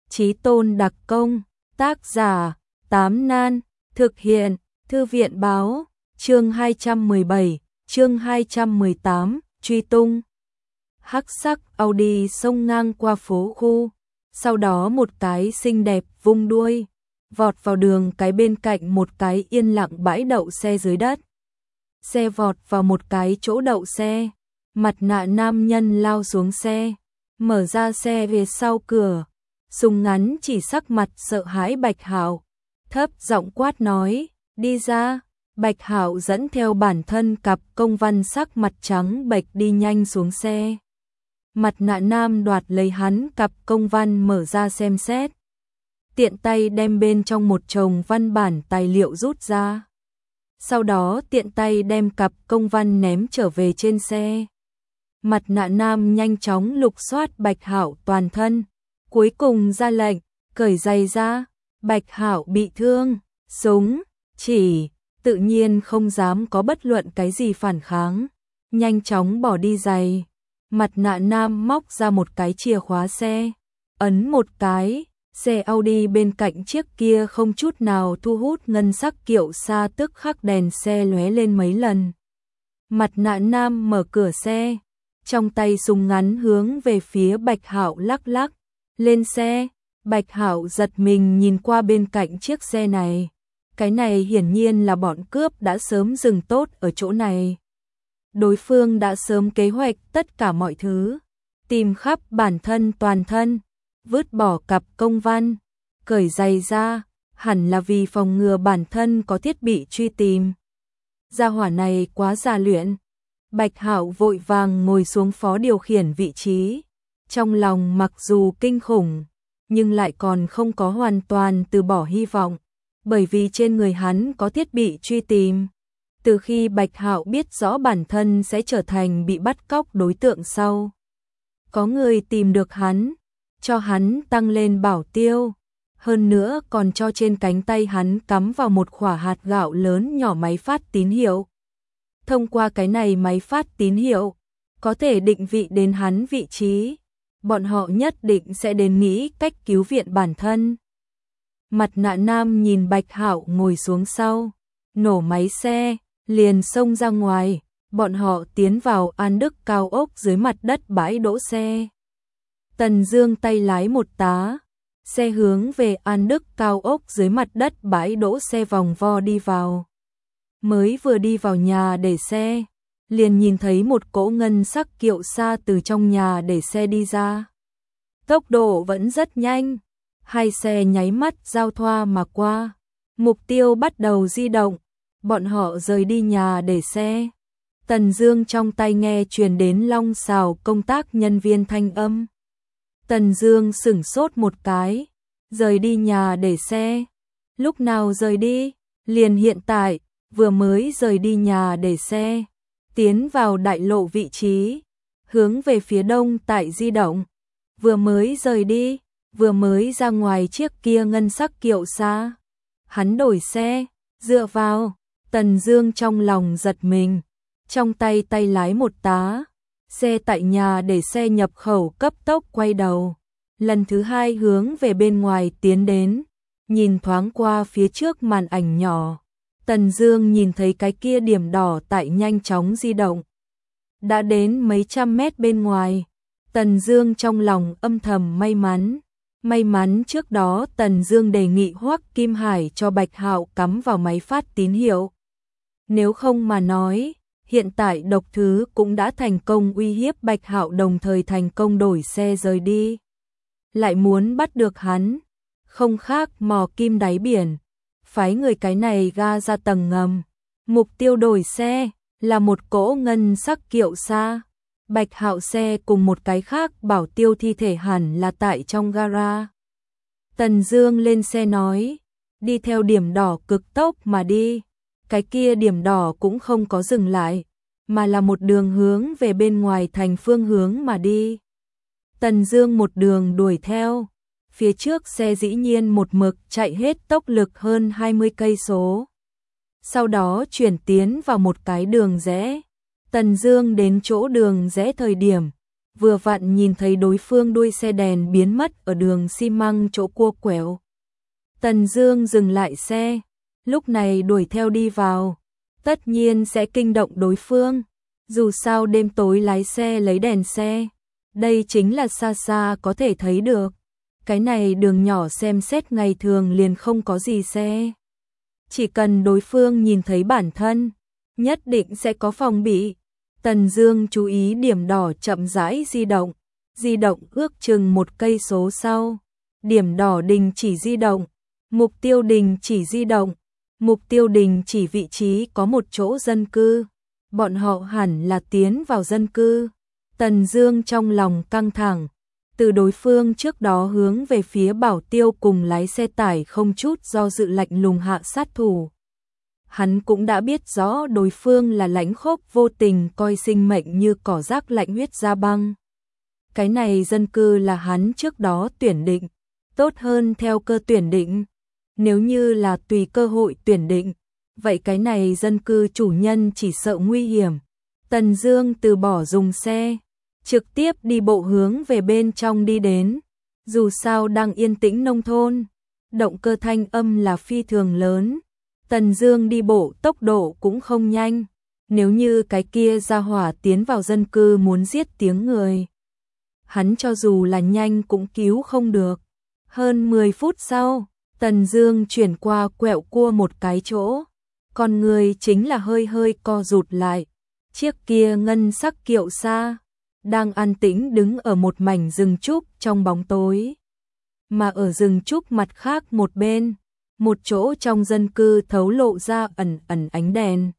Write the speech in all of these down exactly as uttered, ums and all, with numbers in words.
Chí Tôn đặc công, tác giả, Tám Nan, thực hiện, Thư viện báo, chương hai trăm mười bảy, chương hai trăm mười tám, truy tung. Hắc sắc Audi xông ngang qua phố khu, sau đó một cái xinh đẹp vung đuôi, vọt vào đường cái bên cạnh một cái yên lặng bãi đậu xe dưới đất. Xe vọt vào một cái chỗ đậu xe, mặt nạ nam nhân lao xuống xe, mở ra xe về sau cửa, súng ngắn chỉ sắc mặt sợ hãi Bạch Hạo, thấp giọng quát nói, đi ra. Bạch Hạo dẫn theo bản thân cặp công văn sắc mặt trắng bệch đi nhanh xuống xe. Mặt nạ nam đoạt lấy hắn cặp công văn mở ra xem xét. Tiện tay đem bên trong một chồng văn bản tài liệu rút ra. Sau đó tiện tay đem cặp công văn ném trở về trên xe. Mặt nạ nam nhanh chóng lục soát Bạch Hạo toàn thân. Cuối cùng ra lệnh, cởi giày ra. Bạch Hạo bị thương, súng, chỉ, tự nhiên không dám có bất luận cái gì phản kháng. Nhanh chóng bỏ đi giày. Mặt nạ nam móc ra một cái chìa khóa xe, ấn một cái, xe Audi bên cạnh chiếc kia không chút nào thu hút ngân sắc kiệu xa tức khắc đèn xe lóe lên mấy lần. Mặt nạ nam mở cửa xe, trong tay súng ngắn hướng về phía Bạch Hạo lắc lắc, lên xe. Bạch Hạo giật mình nhìn qua bên cạnh chiếc xe này, cái này hiển nhiên là bọn cướp đã sớm dừng tốt ở chỗ này. Đối phương đã sớm kế hoạch tất cả mọi thứ, tìm khắp bản thân toàn thân, vứt bỏ cặp công văn, cởi giày ra, hẳn là vì phòng ngừa bản thân có thiết bị truy tìm. Gia hỏa này quá già luyện. Bạch Hạo vội vàng ngồi xuống phó điều khiển vị trí, trong lòng mặc dù kinh khủng, nhưng lại còn không có hoàn toàn từ bỏ hy vọng, bởi vì trên người hắn có thiết bị truy tìm. Từ khi Bạch Hạo biết rõ bản thân sẽ trở thành bị bắt cóc đối tượng sau, có người tìm được hắn, cho hắn tăng lên bảo tiêu, hơn nữa còn cho trên cánh tay hắn cắm vào một quả hạt gạo lớn nhỏ máy phát tín hiệu. Thông qua cái này máy phát tín hiệu, có thể định vị đến hắn vị trí, bọn họ nhất định sẽ đến nghĩ cách cứu viện bản thân. Mặt nạ nam nhìn Bạch Hạo ngồi xuống sau, nổ máy xe, liền xông ra ngoài, bọn họ tiến vào An Đức cao ốc dưới mặt đất bãi đỗ xe. Tần Dương tay lái một tá, xe hướng về An Đức cao ốc dưới mặt đất bãi đỗ xe vòng vo đi vào. Mới vừa đi vào nhà để xe, liền nhìn thấy một cỗ ngân sắc kiệu xa từ trong nhà để xe đi ra. Tốc độ vẫn rất nhanh, hai xe nháy mắt giao thoa mà qua, mục tiêu bắt đầu di động. Bọn họ rời đi nhà để xe. Tần Dương trong tay nghe truyền đến long xào công tác nhân viên thanh âm. Tần Dương sững sốt một cái, rời đi nhà để xe. Lúc nào rời đi? Liền hiện tại, vừa mới rời đi nhà để xe, tiến vào đại lộ vị trí, hướng về phía đông tại di động. Vừa mới rời đi, vừa mới ra ngoài chiếc kia ngân sắc kiệu xa. Hắn đổi xe, dựa vào. Tần Dương trong lòng giật mình, trong tay tay lái một tá, xe tại nhà để xe nhập khẩu cấp tốc quay đầu, lần thứ hai hướng về bên ngoài tiến đến, nhìn thoáng qua phía trước màn ảnh nhỏ, Tần Dương nhìn thấy cái kia điểm đỏ tại nhanh chóng di động. Đã đến mấy trăm mét bên ngoài, Tần Dương trong lòng âm thầm may mắn. May mắn trước đó Tần Dương đề nghị Hoắc Kim Hải cho Bạch Hạo cắm vào máy phát tín hiệu. Nếu không mà nói, hiện tại độc thứ cũng đã thành công uy hiếp Bạch Hạo, đồng thời thành công đổi xe rời đi. Lại muốn bắt được hắn, không khác mò kim đáy biển, phái người cái này ga ra tầng ngầm. Mục tiêu đổi xe là một cỗ ngân sắc kiệu xa. Bạch Hạo xe cùng một cái khác bảo tiêu thi thể hẳn là tại trong gara. Tần Dương lên xe nói, đi theo điểm đỏ cực tốc mà đi. Cái kia điểm đỏ cũng không có dừng lại, mà là một đường hướng về bên ngoài thành phương hướng mà đi. Tần Dương một đường đuổi theo, phía trước xe dĩ nhiên một mực chạy hết tốc lực hơn hai mươi cây số. Sau đó chuyển tiến vào một cái đường rẽ. Tần Dương đến chỗ đường rẽ thời điểm, vừa vặn nhìn thấy đối phương đuôi xe đèn biến mất ở đường xi măng chỗ cua quẹo. Tần Dương dừng lại xe, lúc này đuổi theo đi vào, tất nhiên sẽ kinh động đối phương, dù sao đêm tối lái xe lấy đèn xe, đây chính là xa xa có thể thấy được. Cái này đường nhỏ xem xét ngày thường liền không có gì xe. Chỉ cần đối phương nhìn thấy bản thân, nhất định sẽ có phòng bị. Tần Dương chú ý điểm đỏ chậm rãi di động, di động ước chừng một cây số sau, điểm đỏ đình chỉ di động, mục tiêu đình chỉ di động, mục tiêu đình chỉ vị trí có một chỗ dân cư, bọn họ hẳn là tiến vào dân cư. Tần Dương trong lòng căng thẳng, từ đối phương trước đó hướng về phía Bảo Tiêu cùng lái xe tải không chút do dự lạnh lùng hạ sát thủ. Hắn cũng đã biết rõ đối phương là lãnh khốc vô tình coi sinh mệnh như cỏ rác lạnh huyết ra băng. Cái này dân cư là hắn trước đó tuyển định, tốt hơn theo cơ tuyển định. Nếu như là tùy cơ hội tuyển định, vậy cái này dân cư chủ nhân chỉ sợ nguy hiểm. Tần Dương từ bỏ dùng xe, trực tiếp đi bộ hướng về bên trong đi đến. Dù sao đang yên tĩnh nông thôn, động cơ thanh âm là phi thường lớn. Tần Dương đi bộ tốc độ cũng không nhanh, nếu như cái kia ra hỏa tiến vào dân cư muốn giết tiếng người, hắn cho dù là nhanh cũng cứu không được. Hơn mười phút sau, Tần Dương chuyển qua quẹo cua một cái chỗ, con người chính là hơi hơi co rụt lại. Chiếc kia ngân sắc kiệu xa đang an tĩnh đứng ở một mảnh rừng trúc trong bóng tối. Mà ở rừng trúc mặt khác một bên, một chỗ trong dân cư thấu lộ ra ẩn ẩn ánh đèn.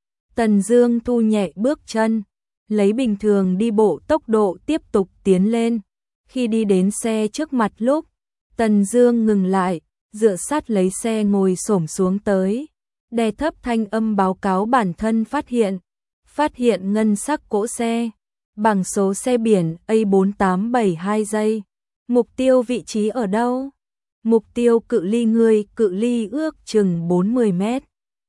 Tần Dương thu nhẹ bước chân, lấy bình thường đi bộ tốc độ tiếp tục tiến lên. Khi đi đến xe trước mặt lúc, Tần Dương ngừng lại, dựa sát lấy xe ngồi xổm xuống tới, đè thấp thanh âm báo cáo bản thân phát hiện, phát hiện ngân sắc cỗ xe, bằng số xe biển A bốn tám bảy hai giây. Mục tiêu vị trí ở đâu? Mục tiêu cự ly người, cự ly ước chừng bốn mươi mét.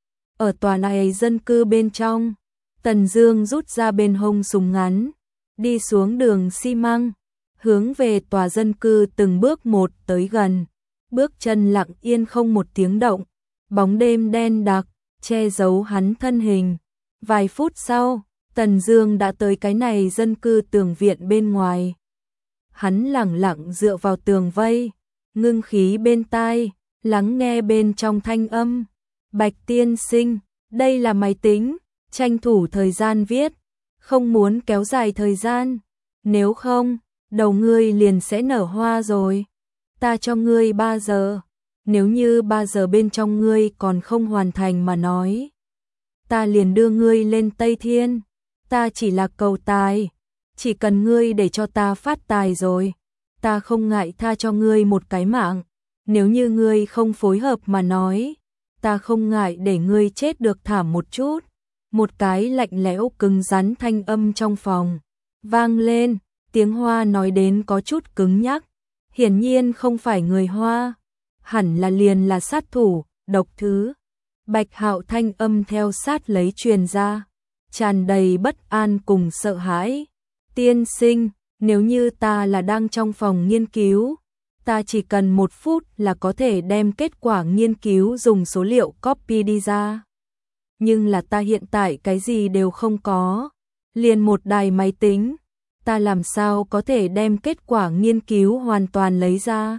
Ở tòa này dân cư bên trong, Tần Dương rút ra bên hông súng ngắn, đi xuống đường xi măng, hướng về tòa dân cư từng bước một tới gần. Bước chân lặng yên không một tiếng động, bóng đêm đen đặc che giấu hắn thân hình. Vài phút sau, Tần Dương đã tới cái này dân cư tường viện bên ngoài. Hắn lẳng lặng dựa vào tường vây, ngưng khí bên tai, lắng nghe bên trong thanh âm. Bạch tiên sinh, đây là máy tính, tranh thủ thời gian viết, không muốn kéo dài thời gian, nếu không, đầu ngươi liền sẽ nở hoa rồi. Ta cho ngươi ba giờ, nếu như ba giờ bên trong ngươi còn không hoàn thành mà nói, ta liền đưa ngươi lên Tây Thiên. Ta chỉ là cầu tài, chỉ cần ngươi để cho ta phát tài rồi, ta không ngại tha cho ngươi một cái mạng. Nếu như ngươi không phối hợp mà nói, ta không ngại để ngươi chết được thảm một chút. Một cái lạnh lẽo cứng rắn thanh âm trong phòng vang lên, tiếng Hoa nói đến có chút cứng nhắc, hiển nhiên không phải người Hoa, hẳn là liền là sát thủ, độc thứ. Bạch Hạo thanh âm theo sát lấy truyền ra, tràn đầy bất an cùng sợ hãi. Tiên sinh, nếu như ta là đang trong phòng nghiên cứu, ta chỉ cần một phút là có thể đem kết quả nghiên cứu dùng số liệu copy đi ra. Nhưng là ta hiện tại cái gì đều không có, liền một đài máy tính, ta làm sao có thể đem kết quả nghiên cứu hoàn toàn lấy ra.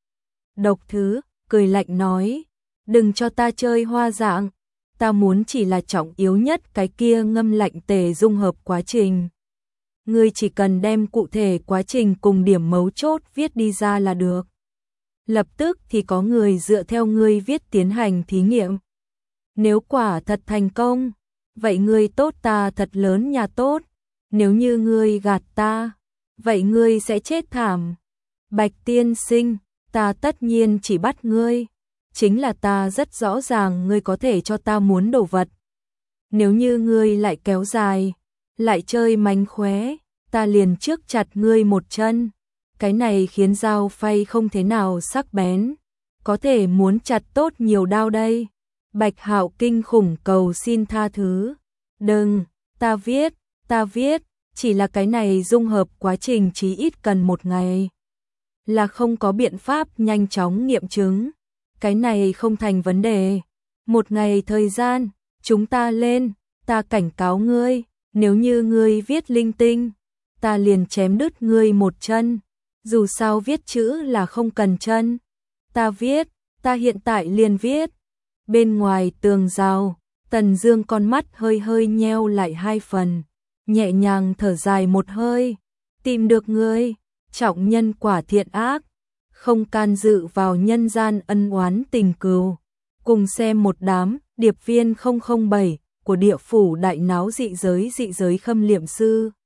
Độc thứ, cười lạnh nói, đừng cho ta chơi hoa dạng, ta muốn chỉ là trọng yếu nhất cái kia ngâm lạnh tề dung hợp quá trình. Ngươi chỉ cần đem cụ thể quá trình cùng điểm mấu chốt viết đi ra là được. Lập tức thì có người dựa theo ngươi viết tiến hành thí nghiệm. Nếu quả thật thành công, vậy ngươi tốt ta thật lớn nhà tốt. Nếu như ngươi gạt ta, vậy ngươi sẽ chết thảm. Bạch tiên sinh, ta tất nhiên chỉ bắt ngươi. Chính là ta rất rõ ràng ngươi có thể cho ta muốn đồ vật. Nếu như ngươi lại kéo dài, lại chơi mánh khóe, ta liền trước chặt ngươi một chân. Cái này khiến dao phay không thế nào sắc bén, có thể muốn chặt tốt nhiều đao đây. Bạch Hạo kinh khủng cầu xin tha thứ. Đừng, ta viết, ta viết, chỉ là cái này dung hợp quá trình chí ít cần một ngày. Là không có biện pháp nhanh chóng nghiệm chứng. Cái này không thành vấn đề. Một ngày thời gian, chúng ta lên, ta cảnh cáo ngươi, nếu như ngươi viết linh tinh, ta liền chém đứt ngươi một chân. Dù sao viết chữ là không cần chân. Ta viết, ta hiện tại liền viết. Bên ngoài tường rào, Tần Dương con mắt hơi hơi nheo lại hai phần, nhẹ nhàng thở dài một hơi, tìm được ngươi, trọng nhân quả thiện ác, không can dự vào nhân gian ân oán tình cừu. Cùng xem một đám điệp viên không không bảy của địa phủ đại náo dị giới dị giới khâm liệm sư.